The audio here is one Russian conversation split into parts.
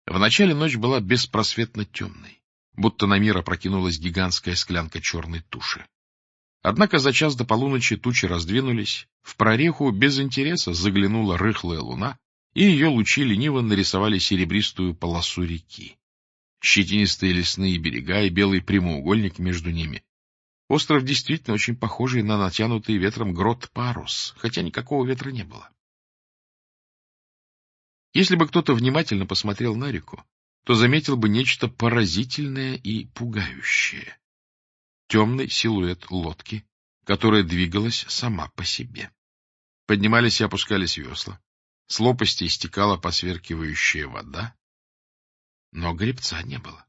Вначале ночь была беспросветно темной, будто на мир опрокинулась гигантская склянка черной туши. Однако за час до полуночи тучи раздвинулись, в прореху без интереса заглянула рыхлая луна, и ее лучи лениво нарисовали серебристую полосу реки. Щетинистые лесные берега и белый прямоугольник между ними. Остров действительно очень похожий на натянутый ветром грот парус, хотя никакого ветра не было. Если бы кто-то внимательно посмотрел на реку, то заметил бы нечто поразительное и пугающее. Темный силуэт лодки, которая двигалась сама по себе. Поднимались и опускались весла, с лопасти истекала посверкивающая вода, но гребца не было.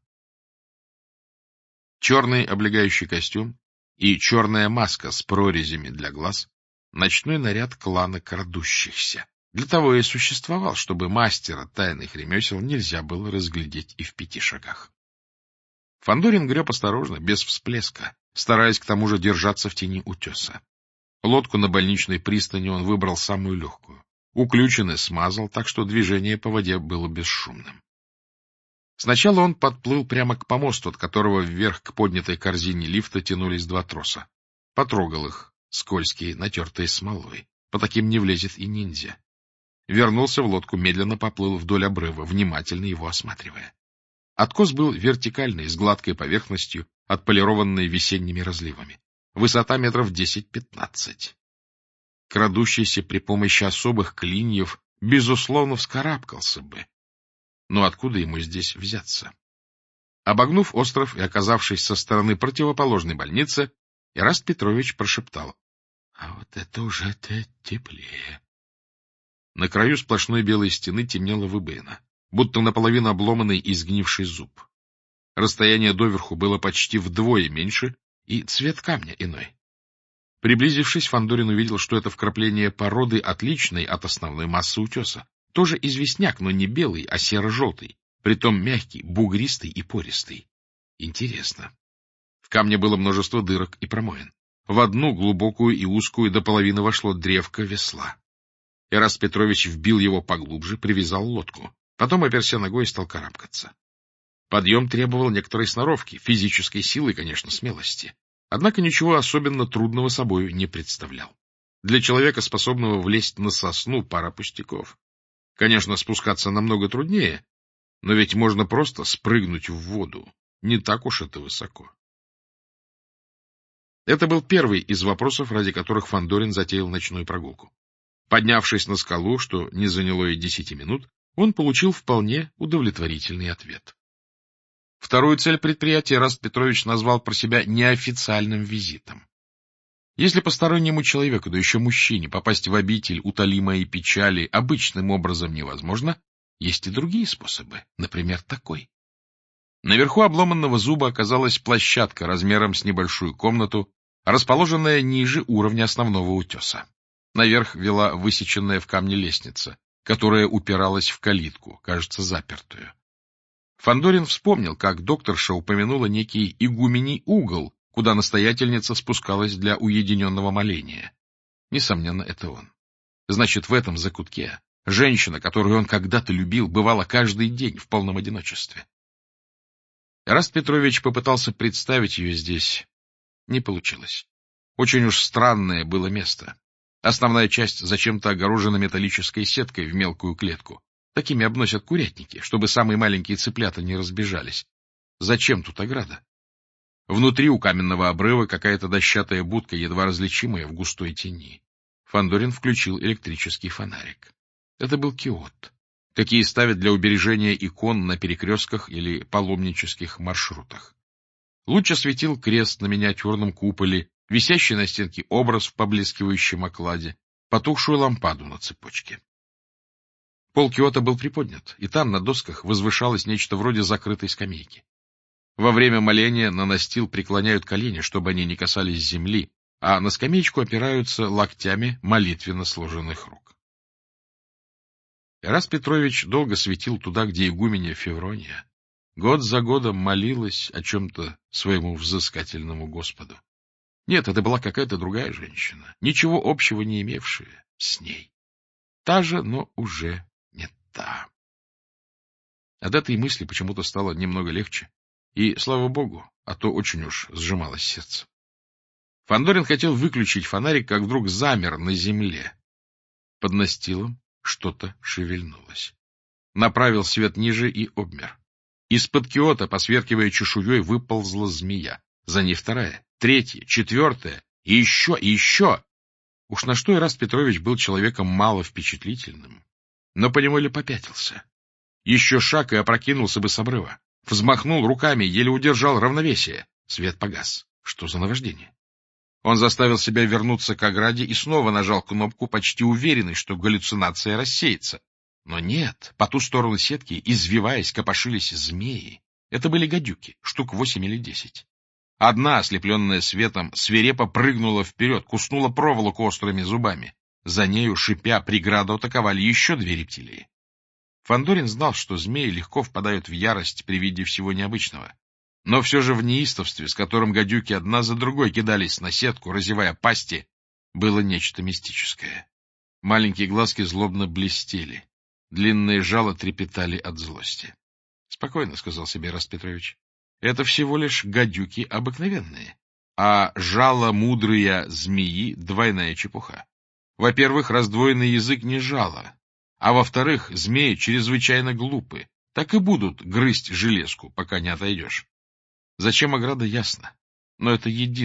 Черный облегающий костюм и черная маска с прорезями для глаз — ночной наряд клана крадущихся. Для того и существовал, чтобы мастера тайных ремесел нельзя было разглядеть и в 5 шагах. Фандорин греб осторожно, без всплеска, стараясь к тому же держаться в тени утеса. Лодку на больничной пристани он выбрал самую легкую. Уключины смазал, так что движение по воде было бесшумным. Сначала он подплыл прямо к помосту, от которого вверх к поднятой корзине лифта тянулись 2 троса. Потрогал их, скользкие, натертые смолой. По таким не влезет и ниндзя. Вернулся в лодку, медленно поплыл вдоль обрыва, внимательно его осматривая. Откос был вертикальный, с гладкой поверхностью, отполированной весенними разливами. Высота метров 10-15. Крадущийся при помощи особых клиньев, безусловно, вскарабкался бы. Но откуда ему здесь взяться? Обогнув остров и оказавшись со стороны противоположной больницы, Эраст Петрович прошептал: — А вот это уже теплее. На краю сплошной белой стены темнела выбоина, будто наполовину обломанный и сгнивший зуб. Расстояние доверху было почти вдвое меньше, и цвет камня иной. Приблизившись, Фандорин увидел, что это вкрапление породы, отличной от основной массы утеса. Тоже известняк, но не белый, а серо-желтый, притом мягкий, бугристый и пористый. Интересно. В камне было множество дырок и промоин. В одну глубокую и узкую до половины вошло древко весла. Эраст Петрович вбил его поглубже, привязал лодку. Потом оперся ногой и стал карабкаться. Подъем требовал некоторой сноровки, физической силы и, конечно, смелости. Однако ничего особенно трудного собою не представлял. Для человека, способного влезть на сосну, пара пустяков. Конечно, спускаться намного труднее, но ведь можно просто спрыгнуть в воду. Не так уж это высоко. Это был первый из вопросов, ради которых Фандорин затеял ночную прогулку. Поднявшись на скалу, что не заняло и 10 минут, он получил вполне удовлетворительный ответ. Вторую цель предприятия Эраст Петрович назвал про себя неофициальным визитом. Если постороннему человеку, да еще мужчине, попасть в обитель, утоли мои печали, обычным образом невозможно, есть и другие способы, например, такой. Наверху обломанного зуба оказалась площадка размером с небольшую комнату, расположенная ниже уровня основного утеса. Наверх вела высеченная в камне лестница, которая упиралась в калитку, кажется, запертую. Фандорин вспомнил, как докторша упомянула некий игумений угол, куда настоятельница спускалась для уединенного моления. Несомненно, это он. Значит, в этом закутке женщина, которую он когда-то любил, бывала каждый день в полном одиночестве. Эраст Петрович попытался представить ее здесь. Не получилось. Очень уж странное было место. Основная часть зачем-то огорожена металлической сеткой в мелкую клетку. Такими обносят курятники, чтобы самые маленькие цыплята не разбежались. Зачем тут ограда? Внутри у каменного обрыва какая-то дощатая будка, едва различимая в густой тени. Фандорин включил электрический фонарик. Это был киот. Какие ставят для убережения икон на перекрестках или паломнических маршрутах. Луч осветил крест на миниатюрном куполе, висящий на стенке образ в поблескивающем окладе, потухшую лампаду на цепочке. Пол киота был приподнят, и там на досках возвышалось нечто вроде закрытой скамейки. Во время моления на настил преклоняют колени, чтобы они не касались земли, а на скамеечку опираются локтями молитвенно сложенных рук. Эраст Петрович долго светил туда, где игуменья Феврония год за годом молилась о чем-то своему взыскательному Господу. Нет, это была какая-то другая женщина, ничего общего не имевшая с ней. Та же, но уже не та. От этой мысли почему-то стало немного легче. И, слава богу, а то очень уж сжималось сердце. Фандорин хотел выключить фонарик, как вдруг замер на земле. Под настилом что-то шевельнулось. Направил свет ниже и обмер. Из-под киота, посверкивая чешуей, выползла змея. За ней вторая, третья, четвертая, и еще, и еще. Уж на что Ираст Петрович был человеком мало впечатлительным, но поневоле попятился. Еще шаг и опрокинулся бы с обрыва. Взмахнул руками, еле удержал равновесие. Свет погас. Что за наваждение? Он заставил себя вернуться к ограде и снова нажал кнопку, почти уверенный, что галлюцинация рассеется. Но нет, по ту сторону сетки, извиваясь, копошились змеи. Это были гадюки, штук 8 или 10. Одна, ослепленная светом, свирепо прыгнула вперед, куснула проволоку острыми зубами. За нею, шипя, преграду атаковали еще 2 рептилии. Фандорин знал, что змеи легко впадают в ярость при виде всего необычного. Но все же в неистовстве, с которым гадюки одна за другой кидались на сетку, разевая пасти, было нечто мистическое. Маленькие глазки злобно блестели, длинные жало трепетали от злости. — Спокойно, — сказал себе Ираст Петрович, — это всего лишь гадюки обыкновенные, а жало мудрые змеи — двойная чепуха. Во-первых, раздвоенный язык не жало, а во-вторых, змеи чрезвычайно глупы, так и будут грызть железку, пока не отойдешь. Зачем ограда, ясно, но это единственное.